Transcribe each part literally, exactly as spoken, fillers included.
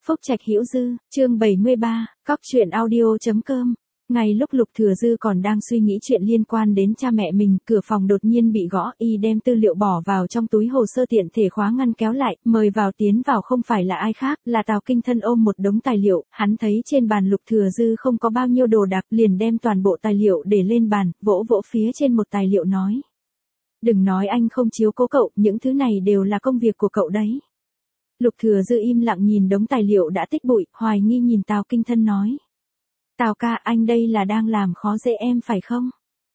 Phúc Trạch Hữu Dư, chương bảy mươi ba, cóc truyện audio.com. Ngay lúc Lục Thừa Dư còn đang suy nghĩ chuyện liên quan đến cha mẹ mình, cửa phòng đột nhiên bị gõ, y đem tư liệu bỏ vào trong túi hồ sơ tiện thể khóa ngăn kéo lại, mời vào tiến vào không phải là ai khác, là Tào Kinh Thân ôm một đống tài liệu, hắn thấy trên bàn Lục Thừa Dư không có bao nhiêu đồ đạc, liền đem toàn bộ tài liệu để lên bàn, vỗ vỗ phía trên một tài liệu nói. Đừng nói anh không chiếu cố cậu, những thứ này đều là công việc của cậu đấy. Lục Thừa Dư im lặng nhìn đống tài liệu đã tích bụi, hoài nghi nhìn Tào Kinh Thân nói. Tào ca, anh đây là đang làm khó dễ em phải không?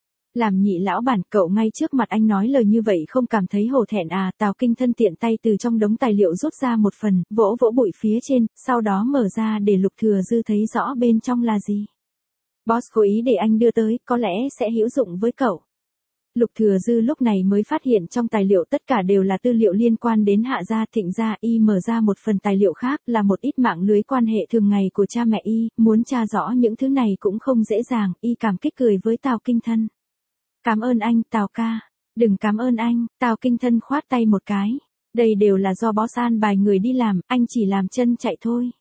Làm nhị lão bản, cậu ngay trước mặt anh nói lời như vậy không cảm thấy hổ thẹn à? Tào Kinh Thân tiện tay từ trong đống tài liệu rút ra một phần, vỗ vỗ bụi phía trên, sau đó mở ra để Lục Thừa Dư thấy rõ bên trong là gì. Boss cố ý để anh đưa tới, có lẽ sẽ hữu dụng với cậu. Lục Thừa Dư lúc này mới phát hiện trong tài liệu tất cả đều là tư liệu liên quan đến Hạ gia, Thịnh gia. Y mở ra một phần tài liệu khác là một ít mạng lưới quan hệ thường ngày của cha mẹ y, muốn tra rõ những thứ này cũng không dễ dàng. Y cảm kích cười với Tào Kinh Thân. Cảm ơn anh, Tào ca. Đừng cảm ơn anh, Tào Kinh Thân khoát tay một cái. Đây đều là do boss an bài người đi làm, anh chỉ làm chân chạy thôi.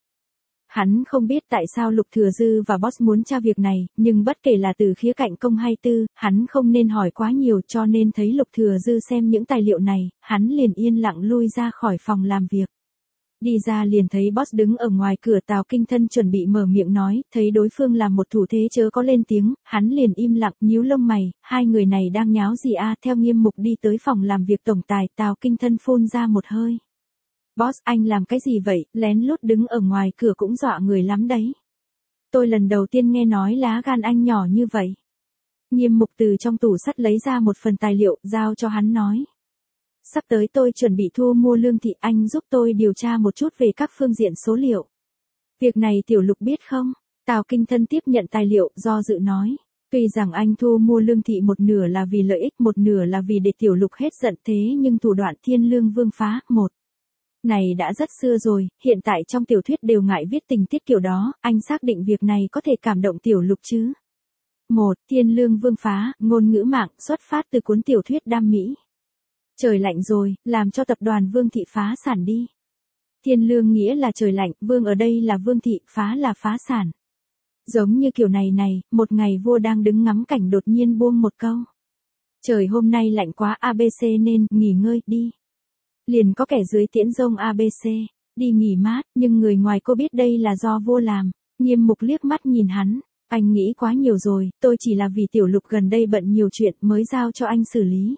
Hắn không biết tại sao Lục Thừa Dư và boss muốn tra việc này, nhưng bất kể là từ khía cạnh công hay tư, hắn không nên hỏi quá nhiều, cho nên thấy Lục Thừa Dư xem những tài liệu này, hắn liền yên lặng lui ra khỏi phòng làm việc. Đi ra liền thấy boss đứng ở ngoài cửa. Tào Kinh Thân chuẩn bị mở miệng nói, thấy đối phương làm một thủ thế chớ có lên tiếng, hắn liền im lặng, nhíu lông mày, hai người này đang nháo gì a? Theo nghiêm mục đi tới phòng làm việc tổng tài. Tào Kinh Thân phun ra một hơi. Boss, anh làm cái gì vậy, lén lút đứng ở ngoài cửa cũng dọa người lắm đấy. Tôi lần đầu tiên nghe nói lá gan anh nhỏ như vậy. Nghiêm mục từ trong tủ sắt lấy ra một phần tài liệu, giao cho hắn nói. Sắp tới tôi chuẩn bị thu mua Lương Thị, anh giúp tôi điều tra một chút về các phương diện số liệu. Việc này Tiểu Lục biết không? Tào Kinh Thân tiếp nhận tài liệu, do dự nói. Tuy rằng anh thu mua Lương Thị một nửa là vì lợi ích, một nửa là vì để Tiểu Lục hết giận, thế nhưng thủ đoạn Thiên Lương Vương phá, một. Này đã rất xưa rồi, hiện tại trong tiểu thuyết đều ngại viết tình tiết kiểu đó, anh xác định việc này có thể cảm động Tiểu Lục chứ? Một, Thiên Lương Vương phá, ngôn ngữ mạng, xuất phát từ cuốn tiểu thuyết Đam Mỹ. Trời lạnh rồi, làm cho tập đoàn Vương Thị phá sản đi. Thiên Lương nghĩa là trời lạnh, Vương ở đây là Vương Thị, phá là phá sản. Giống như kiểu này này, một ngày vua đang đứng ngắm cảnh đột nhiên buông một câu. Trời hôm nay lạnh quá a bê xê nên, nghỉ ngơi, đi. Liền có kẻ dưới tiễn rông a bê xê, đi nghỉ mát, nhưng người ngoài cô biết đây là do vua làm. Nghiêm mục liếc mắt nhìn hắn, anh nghĩ quá nhiều rồi, tôi chỉ là vì Tiểu Lục gần đây bận nhiều chuyện mới giao cho anh xử lý.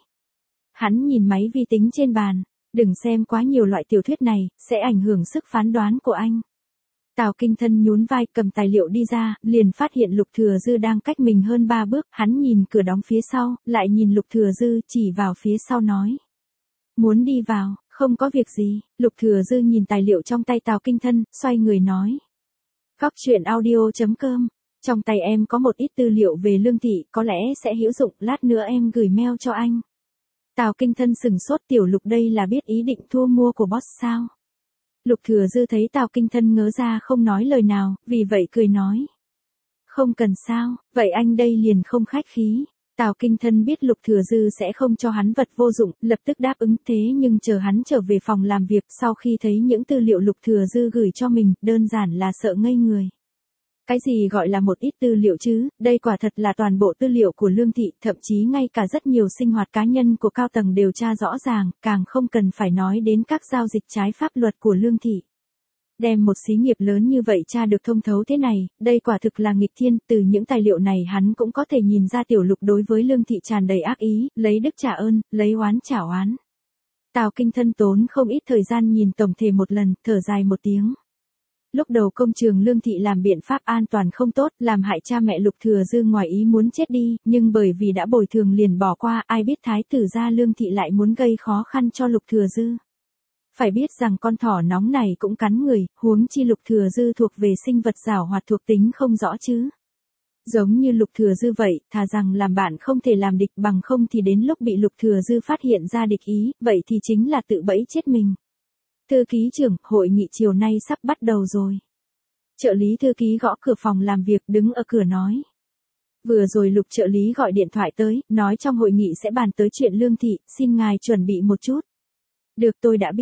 Hắn nhìn máy vi tính trên bàn, đừng xem quá nhiều loại tiểu thuyết này, sẽ ảnh hưởng sức phán đoán của anh. Tào Kinh Thân nhún vai cầm tài liệu đi ra, liền phát hiện Lục Thừa Dư đang cách mình hơn ba bước, hắn nhìn cửa đóng phía sau, lại nhìn Lục Thừa Dư chỉ vào phía sau nói. Muốn đi vào, không có việc gì. Lục Thừa Dư nhìn tài liệu trong tay Tào Kinh Thân, xoay người nói. Cóc truyện audio.com, trong tay em có một ít tư liệu về Lương Thị, có lẽ sẽ hữu dụng, lát nữa em gửi mail cho anh. Tào Kinh Thân sừng sốt, Tiểu Lục đây là biết ý định thu mua của boss sao? Lục Thừa Dư thấy Tào Kinh Thân ngớ ra không nói lời nào, vì vậy cười nói. Không cần sao, vậy anh đây liền không khách khí. Tào Kinh Thân biết Lục Thừa Dư sẽ không cho hắn vật vô dụng, lập tức đáp ứng, thế nhưng chờ hắn trở về phòng làm việc sau khi thấy những tư liệu Lục Thừa Dư gửi cho mình, đơn giản là sợ ngây người. Cái gì gọi là một ít tư liệu chứ, đây quả thật là toàn bộ tư liệu của Lương Thị, thậm chí ngay cả rất nhiều sinh hoạt cá nhân của cao tầng đều tra rõ ràng, càng không cần phải nói đến các giao dịch trái pháp luật của Lương Thị. Đem một xí nghiệp lớn như vậy tra được thông thấu thế này, đây quả thực là nghịch thiên, từ những tài liệu này hắn cũng có thể nhìn ra Tiểu Lục đối với Lương Thị tràn đầy ác ý, lấy đức trả ơn, lấy oán trả oán. Tào Kinh Thân tốn không ít thời gian nhìn tổng thể một lần, thở dài một tiếng. Lúc đầu công trường Lương Thị làm biện pháp an toàn không tốt, làm hại cha mẹ Lục Thừa Dư ngoài ý muốn chết đi, nhưng bởi vì đã bồi thường liền bỏ qua, ai biết thái tử gia Lương Thị lại muốn gây khó khăn cho Lục Thừa Dư. Phải biết rằng con thỏ nóng này cũng cắn người, huống chi Lục Thừa Dư thuộc về sinh vật giảo hoạt thuộc tính không rõ chứ. Giống như Lục Thừa Dư vậy, thà rằng làm bạn không thể làm địch, bằng không thì đến lúc bị Lục Thừa Dư phát hiện ra địch ý, vậy thì chính là tự bẫy chết mình. Thư ký trưởng, hội nghị chiều nay sắp bắt đầu rồi. Trợ lý thư ký gõ cửa phòng làm việc, đứng ở cửa nói. Vừa rồi Lục trợ lý gọi điện thoại tới, nói trong hội nghị sẽ bàn tới chuyện Lương Thị, xin ngài chuẩn bị một chút. Được, tôi đã biết.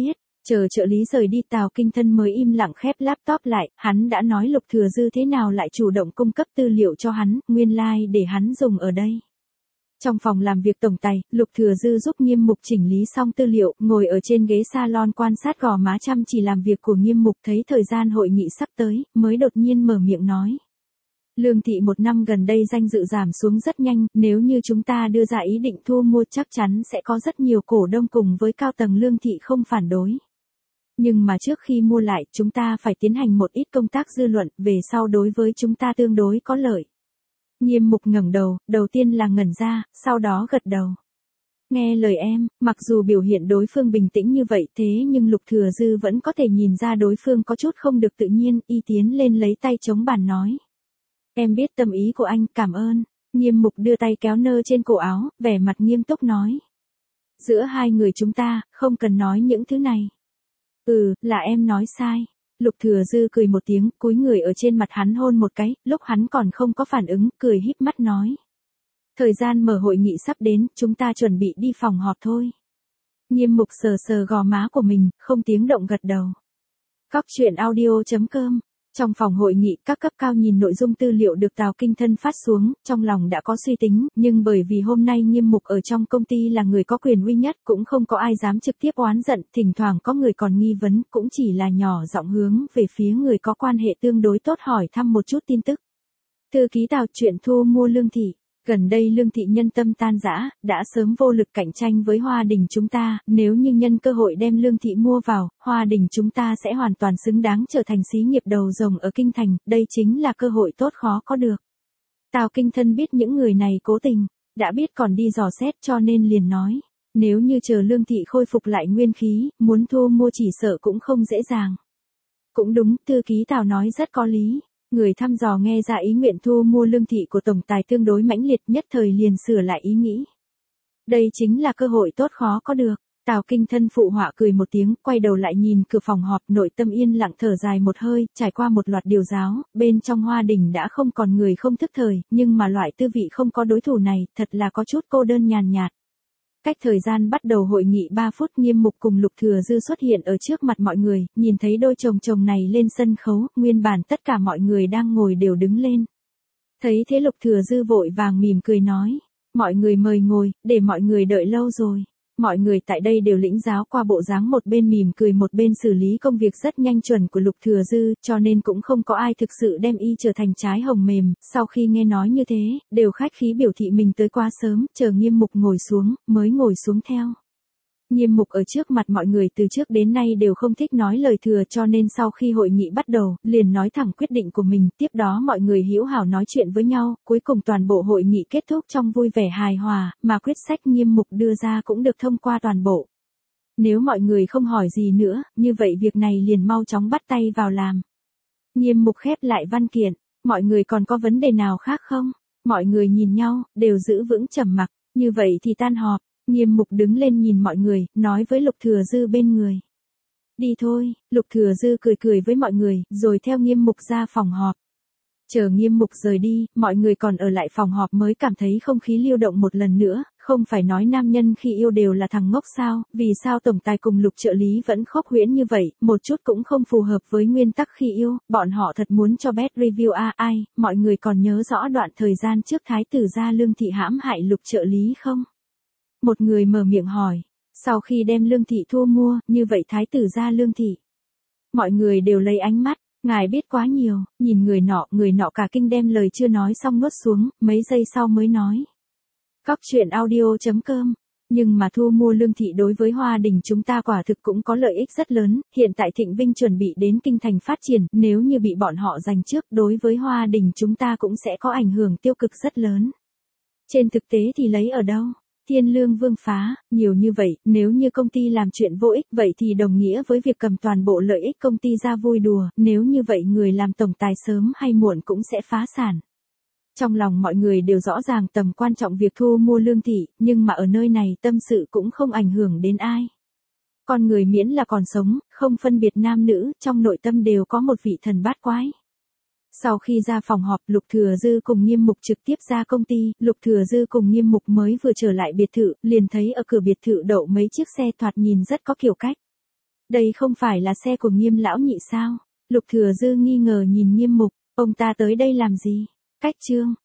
Chờ trợ lý rời đi Tào Kinh Thân mới im lặng khép laptop lại, hắn đã nói Lục Thừa Dư thế nào lại chủ động cung cấp tư liệu cho hắn, nguyên lai like để hắn dùng ở đây. Trong phòng làm việc tổng tài, Lục Thừa Dư giúp Nghiêm Mục chỉnh lý xong tư liệu, ngồi ở trên ghế salon quan sát gò má chăm chỉ làm việc của Nghiêm Mục, thấy thời gian hội nghị sắp tới, mới đột nhiên mở miệng nói. Lương thị một năm gần đây danh dự giảm xuống rất nhanh, nếu như chúng ta đưa ra ý định thu mua chắc chắn sẽ có rất nhiều cổ đông cùng với cao tầng Lương thị không phản đối. Nhưng mà trước khi mua lại, chúng ta phải tiến hành một ít công tác dư luận, về sau đối với chúng ta tương đối có lợi. Nghiêm Mục ngẩng đầu, đầu tiên là ngẩn ra, sau đó gật đầu. Nghe lời em, mặc dù biểu hiện đối phương bình tĩnh như vậy thế nhưng Lục Thừa Dư vẫn có thể nhìn ra đối phương có chút không được tự nhiên, y tiến lên lấy tay chống bàn nói. Em biết tâm ý của anh, cảm ơn. Nghiêm Mục đưa tay kéo nơ trên cổ áo, vẻ mặt nghiêm túc nói. Giữa hai người chúng ta, không cần nói những thứ này. Ừ, là em nói sai. Lục Thừa Dư cười một tiếng, cúi người ở trên mặt hắn hôn một cái, lúc hắn còn không có phản ứng, cười híp mắt nói. Thời gian mở hội nghị sắp đến, chúng ta chuẩn bị đi phòng họp thôi. Nghiêm Mục sờ sờ gò má của mình, không tiếng động gật đầu. Cóc truyện audio chấm com. Trong phòng hội nghị, các cấp cao nhìn nội dung tư liệu được Tào Kinh Thân phát xuống, trong lòng đã có suy tính, nhưng bởi vì hôm nay Nghiêm Mục ở trong công ty là người có quyền uy nhất, cũng không có ai dám trực tiếp oán giận, thỉnh thoảng có người còn nghi vấn, cũng chỉ là nhỏ giọng hướng về phía người có quan hệ tương đối tốt hỏi thăm một chút tin tức. Thư ký Tào, chuyện thu mua Lương thị. Gần đây Lương thị nhân tâm tan rã, đã sớm vô lực cạnh tranh với Hoa Đình chúng ta, nếu như nhân cơ hội đem Lương thị mua vào, Hoa Đình chúng ta sẽ hoàn toàn xứng đáng trở thành xí nghiệp đầu rồng ở Kinh Thành, đây chính là cơ hội tốt khó có được. Tào Kinh Thân biết những người này cố tình, đã biết còn đi dò xét cho nên liền nói, nếu như chờ Lương thị khôi phục lại nguyên khí, muốn thu mua chỉ sợ cũng không dễ dàng. Cũng đúng, thư ký Tào nói rất có lý. Người thăm dò nghe ra ý nguyện thu mua Lương thị của tổng tài tương đối mãnh liệt, nhất thời liền sửa lại ý nghĩ. Đây chính là cơ hội tốt khó có được. Tào Kinh Thân phụ họa cười một tiếng, quay đầu lại nhìn cửa phòng họp, nội tâm yên lặng thở dài một hơi, trải qua một loạt điều giáo, bên trong Hoa Đình đã không còn người không thức thời, nhưng mà loại tư vị không có đối thủ này, thật là có chút cô đơn nhàn nhạt. Cách thời gian bắt đầu hội nghị ba phút, Nghiêm Mục cùng Lục Thừa Dư xuất hiện ở trước mặt mọi người, nhìn thấy đôi chồng chồng này lên sân khấu, nguyên bản tất cả mọi người đang ngồi đều đứng lên. Thấy thế Lục Thừa Dư vội vàng mỉm cười nói, mọi người mời ngồi, để mọi người đợi lâu rồi. Mọi người tại đây đều lĩnh giáo qua bộ dáng một bên mỉm cười một bên xử lý công việc rất nhanh chuẩn của Lục Thừa Dư, cho nên cũng không có ai thực sự đem y trở thành trái hồng mềm, sau khi nghe nói như thế, đều khách khí biểu thị mình tới quá sớm, chờ Nghiêm Mục ngồi xuống, mới ngồi xuống theo. Nghiêm Mục ở trước mặt mọi người từ trước đến nay đều không thích nói lời thừa cho nên sau khi hội nghị bắt đầu, liền nói thẳng quyết định của mình, tiếp đó mọi người hữu hảo nói chuyện với nhau, cuối cùng toàn bộ hội nghị kết thúc trong vui vẻ hài hòa, mà quyết sách Nghiêm Mục đưa ra cũng được thông qua toàn bộ. Nếu mọi người không hỏi gì nữa, như vậy việc này liền mau chóng bắt tay vào làm. Nghiêm Mục khép lại văn kiện, mọi người còn có vấn đề nào khác không? Mọi người nhìn nhau, đều giữ vững trầm mặc, như vậy thì tan họp. Nghiêm Mục đứng lên nhìn mọi người, nói với Lục Thừa Dư bên người. Đi thôi, Lục Thừa Dư cười cười với mọi người, rồi theo Nghiêm Mục ra phòng họp. Chờ Nghiêm Mục rời đi, mọi người còn ở lại phòng họp mới cảm thấy không khí lưu động một lần nữa, không phải nói nam nhân khi yêu đều là thằng ngốc sao, vì sao tổng tài cùng Lục trợ lý vẫn khốc huyễn như vậy, một chút cũng không phù hợp với nguyên tắc khi yêu, bọn họ thật muốn cho bad review à, ai, mọi người còn nhớ rõ đoạn thời gian trước thái tử gia Lương thị hãm hại Lục trợ lý không? Một người mở miệng hỏi, sau khi đem Lương thị thu mua, như vậy thái tử gia Lương thị. Mọi người đều lấy ánh mắt, ngài biết quá nhiều, nhìn người nọ, người nọ cả kinh đem lời chưa nói xong nuốt xuống, mấy giây sau mới nói. Cóc truyện audio chấm com. Nhưng mà thu mua Lương thị đối với Hoa Đình chúng ta quả thực cũng có lợi ích rất lớn, hiện tại Thịnh Vinh chuẩn bị đến Kinh Thành phát triển, nếu như bị bọn họ giành trước đối với Hoa Đình chúng ta cũng sẽ có ảnh hưởng tiêu cực rất lớn. Trên thực tế thì lấy ở đâu? Thiên lương vương phá, nhiều như vậy, nếu như công ty làm chuyện vô ích vậy thì đồng nghĩa với việc cầm toàn bộ lợi ích công ty ra vui đùa, nếu như vậy người làm tổng tài sớm hay muộn cũng sẽ phá sản. Trong lòng mọi người đều rõ ràng tầm quan trọng việc thu mua Lương thị, nhưng mà ở nơi này tâm sự cũng không ảnh hưởng đến ai. Con người miễn là còn sống, không phân biệt nam nữ, trong nội tâm đều có một vị thần bát quái. Sau khi ra phòng họp, Lục Thừa Dư cùng Nghiêm Mục trực tiếp ra công ty, Lục Thừa Dư cùng Nghiêm Mục mới vừa trở lại biệt thự, liền thấy ở cửa biệt thự đậu mấy chiếc xe thoạt nhìn rất có kiểu cách. Đây không phải là xe của Nghiêm lão nhị sao? Lục Thừa Dư nghi ngờ nhìn Nghiêm Mục, ông ta tới đây làm gì? Cách Trương,